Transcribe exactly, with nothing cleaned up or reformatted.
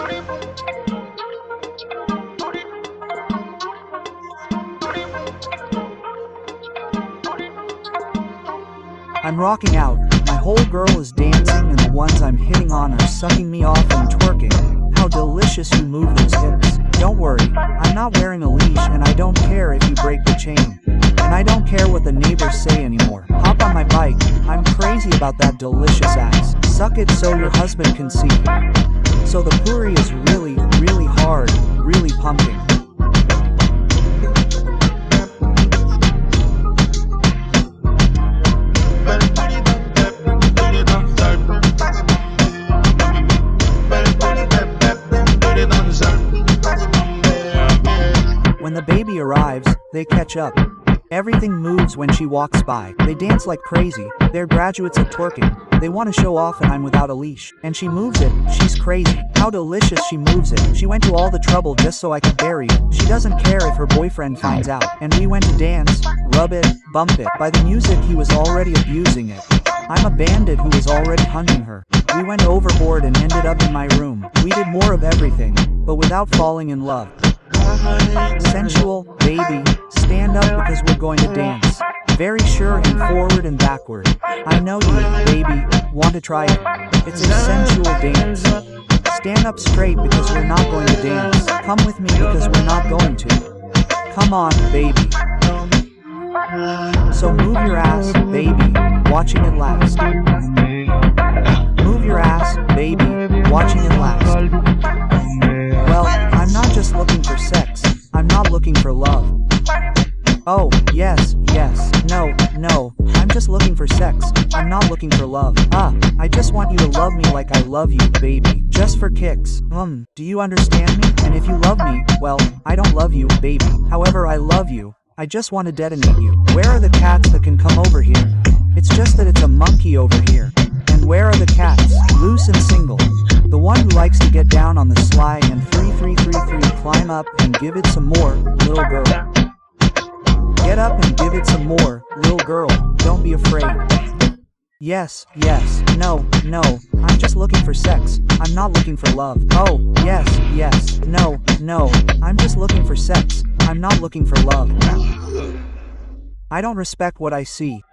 I'm rocking out, my whole girl is dancing and the ones I'm hitting on are sucking me off and twerking. How delicious you move those hips. Don't worry, I'm not wearing a leash and I don't care if you break the chain. And I don't care what the neighbors say anymore. Hop on my bike, I'm crazy about that delicious ass. Suck it so your husband can see. So the puri is really, really hard, really pumping. When the baby arrives, they catch up. Everything moves when she walks by. They dance like crazy. They're graduates of twerking. They want to show off and I'm without a leash. And she moves it. She's crazy. How delicious she moves it. She went to all the trouble just so I could bury it. She doesn't care if her boyfriend finds out. And we went to dance, rub it, bump it. By the music he was already abusing it. I'm a bandit who was already hunting her. We went overboard and ended up in my room. We did more of everything, but without falling in love. Sensual, baby, stand up because we're going to dance. Very sure and forward and backward. I know you, baby, want to try it. It's a sensual dance. Stand up straight because we're not going to dance. Come with me because we're not going to. Come on, baby. So move your ass, baby, watching it last. Move your ass, baby, watching it last. Well, I'm not just looking for sex, I'm not looking for love. Oh, yes, yes, no, no, I'm just looking for sex, I'm not looking for love. Ah, I just want you to love me like I love you, baby, just for kicks. Um, do you understand me? And if you love me, well, I don't love you, baby. However, I love you. I just want to detonate you. Where are the cats that can come over here? It's just that it's a monkey over here. And where are the cats, loose and single? The one who likes to get down on the sly and three three three three climb up and give it some more, little girl. Get up and give it some more, little girl, don't be afraid. Yes, yes, no, no, I'm just looking for sex, I'm not looking for love. Oh, yes, yes, no, no, I'm just looking for sex, I'm not looking for love. I don't respect what I see.